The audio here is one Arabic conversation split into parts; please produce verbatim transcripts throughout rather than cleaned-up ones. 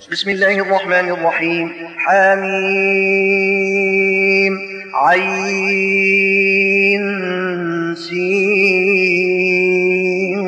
بسم الله الرحمن الرحيم. حميم عين سين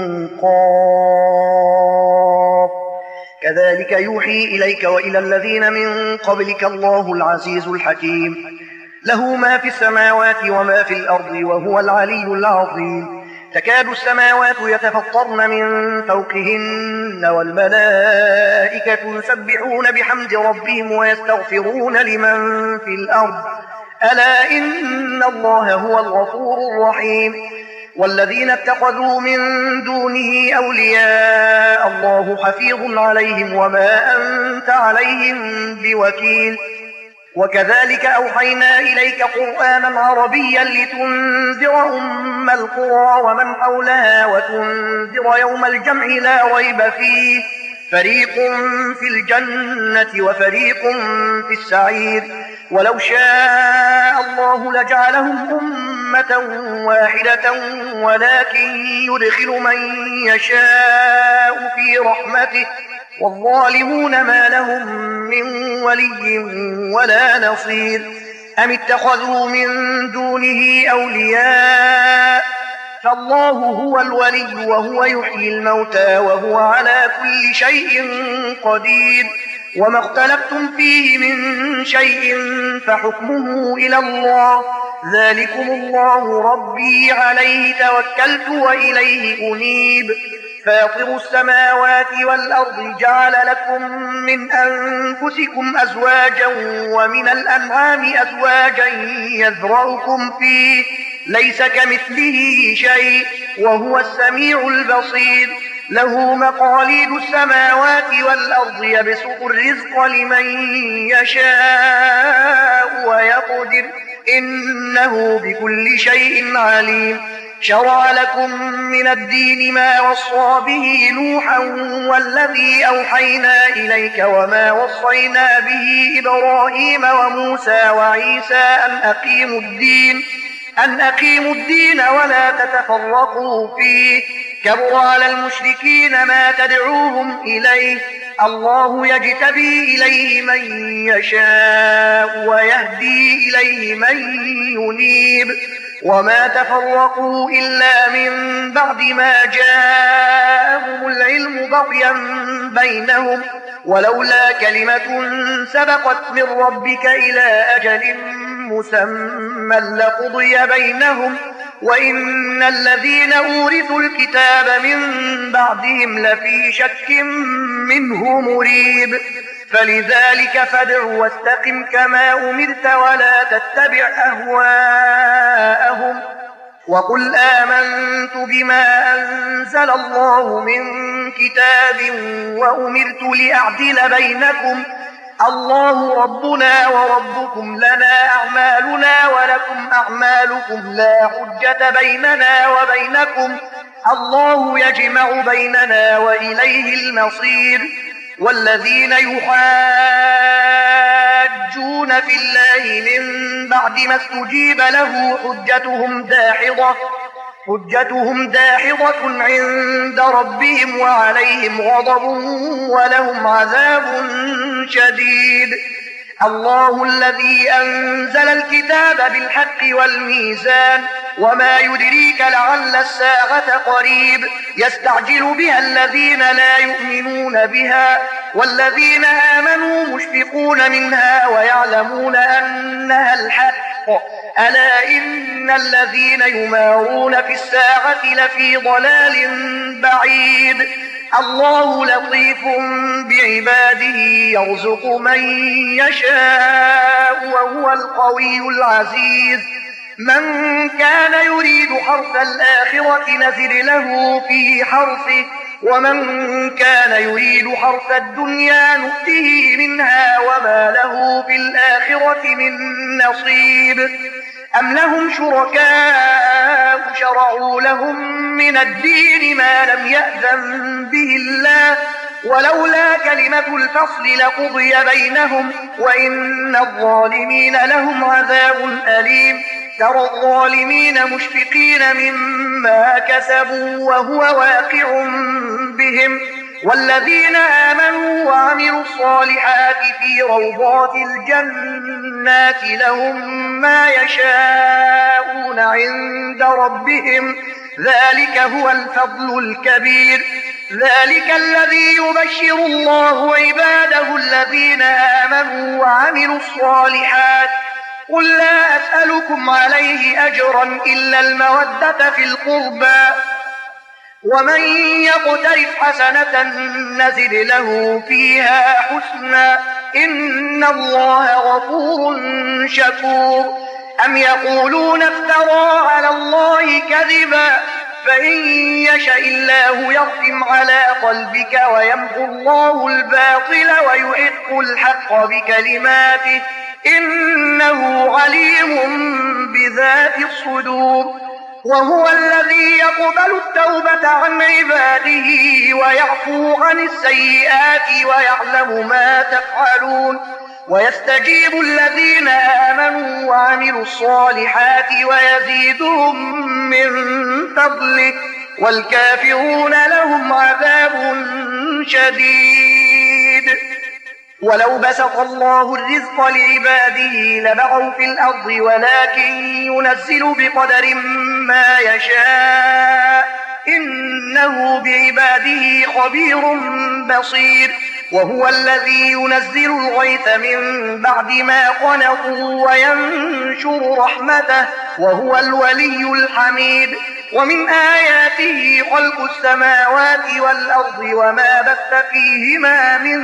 قاف. كذلك يوحي إليك وإلى الذين من قبلك الله العزيز الحكيم. له ما في السماوات وما في الأرض وهو العلي العظيم. تكاد السماوات يتفطرن من فوقهن والملائكة يسبحون بحمد ربهم ويستغفرون لمن في الأرض ألا إن الله هو الغفور الرحيم. والذين اتخذوا من دونه أولياء الله حفيظ عليهم وما أنت عليهم بوكيل. وكذلك أوحينا إليك قرآنا عربيا لتنذر أم القرى ومن حولها وتنذر يوم الجمع لا ريب فيه فريق في الجنة وفريق في السعير. ولو شاء الله لجعلهم أمة واحدة ولكن يدخل من يشاء في رحمته والظالمون ما لهم من ولي ولا نصير. أم اتخذوا من دونه أولياء فالله هو الولي وهو يحيي الموتى وهو على كل شيء قدير. وما اختلفتم فيه من شيء فحكمه إلى الله ذلكم الله ربي عليه توكلت وإليه أنيب. فاطر السماوات والأرض جعل لكم من أنفسكم أزواجا ومن الأنعام أزواجا يذرأكم فيه ليس كمثله شيء وهو السميع البصير. له مقاليد السماوات والأرض يبسط الرزق لمن يشاء ويقدر إنه بكل شيء عليم. شرع لكم من الدين ما وصى به نوحا والذي أوحينا إليك وما وصينا به إبراهيم وموسى وعيسى أن أقيموا الدين أن أقيموا الدين ولا تتفرقوا فيه كبر على المشركين ما تدعوهم إليه الله يجتبي إليه من يشاء ويهدي إليه من ينيب. وما تفرقوا إلا من بعد ما جاءهم العلم بغيا بينهم ولولا كلمة سبقت من ربك إلى أجل مسمى لقضي بينهم وإن الذين أورثوا الكتاب من بعدهم لفي شك منه مريب. فلذلك فادع واستقم كما أمرت ولا تتبع أهواءهم وقل آمنت بما أنزل الله من كتاب وأمرت لأعدل بينكم الله ربنا وربكم لنا أعمالنا ولكم أعمالكم لا حجة بيننا وبينكم الله يجمع بيننا وإليه المصير. والذين يحاجون في الله من بعد ما استجيب له حجتهم داحضة حجتهم داحضة عند ربهم وعليهم غضب ولهم عذاب شديد. الله الذي أنزل الكتاب بالحق والميزان وما يدريك لعل الساعة قريب يستعجل بها الذين لا يؤمنون بها والذين آمنوا مشفقون منها ويعلمون أنها الحق ألا إن الذين يمارون في الساعة لفي ضلال بعيد. الله لطيف بعباده يرزق من يشاء وهو القوي العزيز. من كان يريد حرث الآخرة نزد له في حرثه ومن كان يريد حرث الدنيا نؤته منها وما له في الآخرة من نصيب. أم لهم شركاء شرعوا لهم من الدين ما لم يأذن به الله ولولا كلمة الفصل لقضي بينهم وإن الظالمين لهم عذاب أليم. ترى الظالمين مشفقين مما كسبوا وهو واقع بهم والذين آمنوا وعملوا الصالحات في روضات الجنات لهم ما يشاءون عند ربهم ذلك هو الفضل الكبير ذلك الذي يبشر الله عباده الذين آمنوا وعملوا الصالحات قل لا أسألكم عليه أجرا إلا المودة في القربى ومن يقترف حسنة نزد له فيها حسنا إن الله غفور شكور أم يقولون افترى على الله كذبا فإن يشأ الله يختم على قلبك ويمحو الله الباطل ويحق الحق بكلماته إنه عليم بذات الصدور وهو الذي يقبل التوبة عن عباده ويعفو عن السيئات ويعلم ما تفعلون ويستجيب الذين آمنوا وعملوا الصالحات ويزيدهم من فضله والكافرون لهم عذاب شديد ولو بسط الله الرزق لعباده لبغوا في الأرض ولكن ينزل بقدر ما يشاء إنه بعباده خبير بصير وهو الذي ينزل الغيث من بعد ما قنطوا وينشر رحمته وهو الولي الحميد ومن آياته خلق السماوات والأرض وما بث فيهما من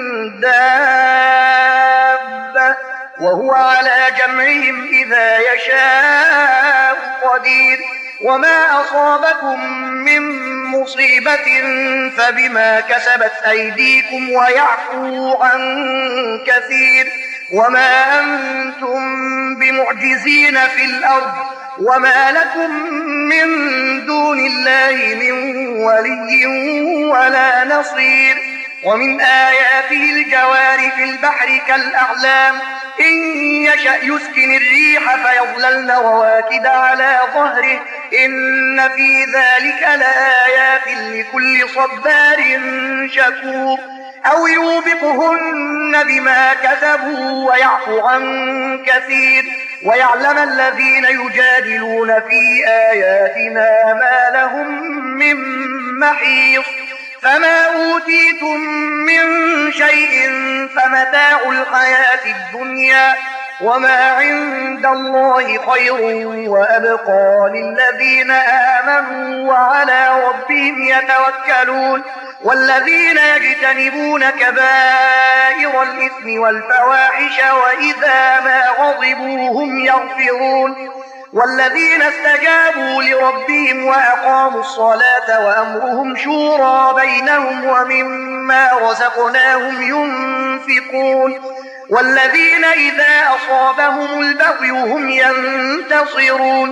دابة وهو على جمعهم إذا يشاء قدير وما أصابكم من مصيبة فبما كسبت أيديكم ويعفو عن كثير وما أنتم بمعجزين في الأرض وما لكم من دون الله من ولي ولا نصير ومن آياته الجوار في البحر كالأعلام إن يشأ يسكن الريح فيظللن رواكد على ظهره إن في ذلك لآيات لكل صبار شكور أو يوبقهن بما كسبوا ويعفو عن كثير ويعلم الذين يجادلون في آياتنا ما لهم من محيص فما أوتيتم من شيء فمتاع الحياة الدنيا وما عند الله خير وأبقى للذين آمنوا وعلى ربهم يتوكلون والذين يجتنبون كبائر الإثم والفواحش وإذا ما غضبوا هم يغفرون والذين استجابوا لربهم وأقاموا الصلاة وأمرهم شورى بينهم ومما رزقناهم ينفقون والذين إذا أصابهم البغي هم ينتصرون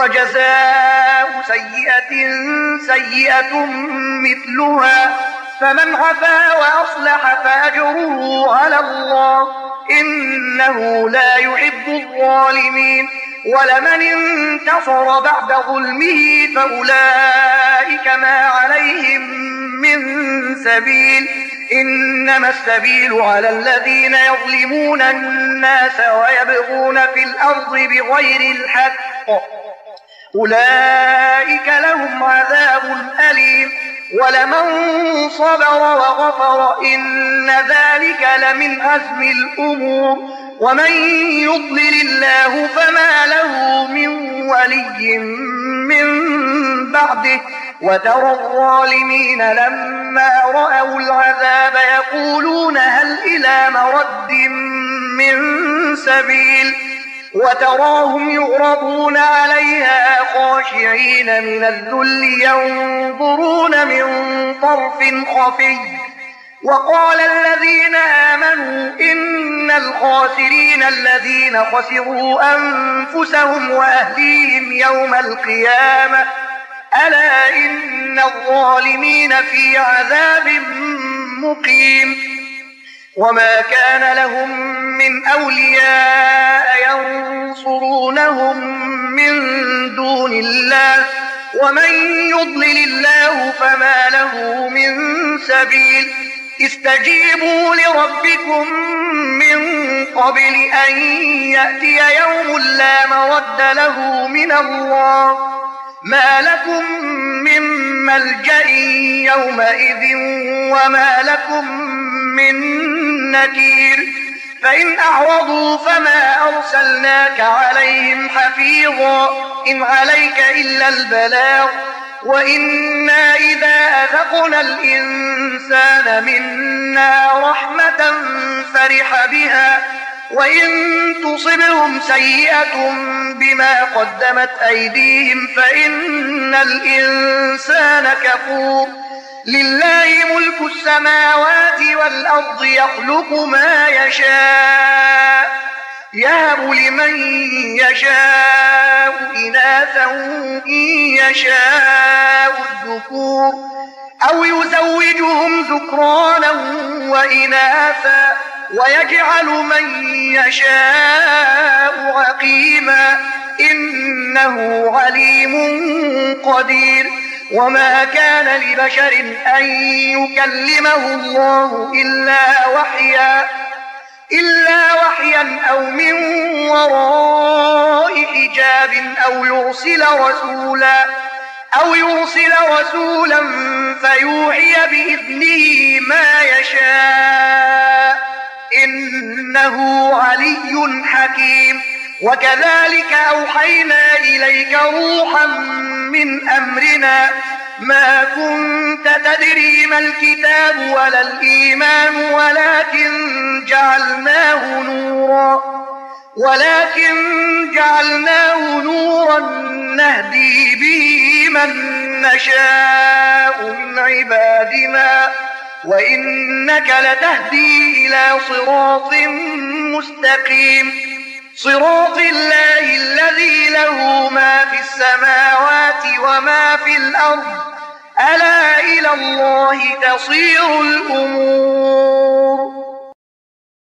وجزاء سيئة سيئة مثلها فمن عفا وأصلح فأجره على الله إنه لا يحب الظالمين ولمن انتصر بعد ظلمه فأولئك ما عليهم من سبيل إنما السبيل على الذين يظلمون الناس ويبغون في الأرض بغير الحق أولئك لهم عذاب أليم ولمن صبر وغفر إن ذلك لمن عزم الأمور ومن يضلل الله فما له من ولي من بعده وترى الظالمين لما رأوا العذاب يقولون هل إلى مرد من سبيل وتراهم يعرضون عليها خاشعين من الذل ينظرون من طرف خفي وقال الذين آمنوا إن الخاسرين الذين خسروا أنفسهم وأهليهم يوم القيامة ألا إن الظالمين في عذاب مقيم وما كان لهم من أولياء ينصرونهم من دون الله ومن يضلل الله فما له من سبيل استجيبوا لربكم من قبل أن يأتي يوم لا مرد له من الله ما لكم من ملجأ يومئذ وما لكم من نكير فإن أعرضوا فما أرسلناك عليهم حفيظا إن عليك إلا البلاغ وإنا إذا أذقنا الإنسان منا رحمة فرح بها وإن تصبهم سيئة بما قدمت أيديهم فإن الإنسان كفور لله ملك السماوات والأرض يخلق ما يشاء يهب لمن يشاء إناثا إن يشاء الذكور أو يزوجهم ذكرانا وإناثا ويجعل من يشاء عقيما إنه عليم قدير وما كان لبشر أن يكلمه الله إلا وحيا إلا وحيا أو من وراء حجاب أو يرسل رسولا أو يرسل رسولا فيوحي بإذنه ما يشاء إنه علي حكيم وكذلك أوحينا إليك روحا من أمرنا ما كنت تدري ما الكتاب ولا الإيمان ولكن جعلناه نورا ولكن جعلناه نورا نهدي به من نشاء من عبادنا وإنك لتهدي إلى صراط مستقيم صراط الله الذي له ما في السماوات وما في الأرض ألا إلى الله تصير الأمور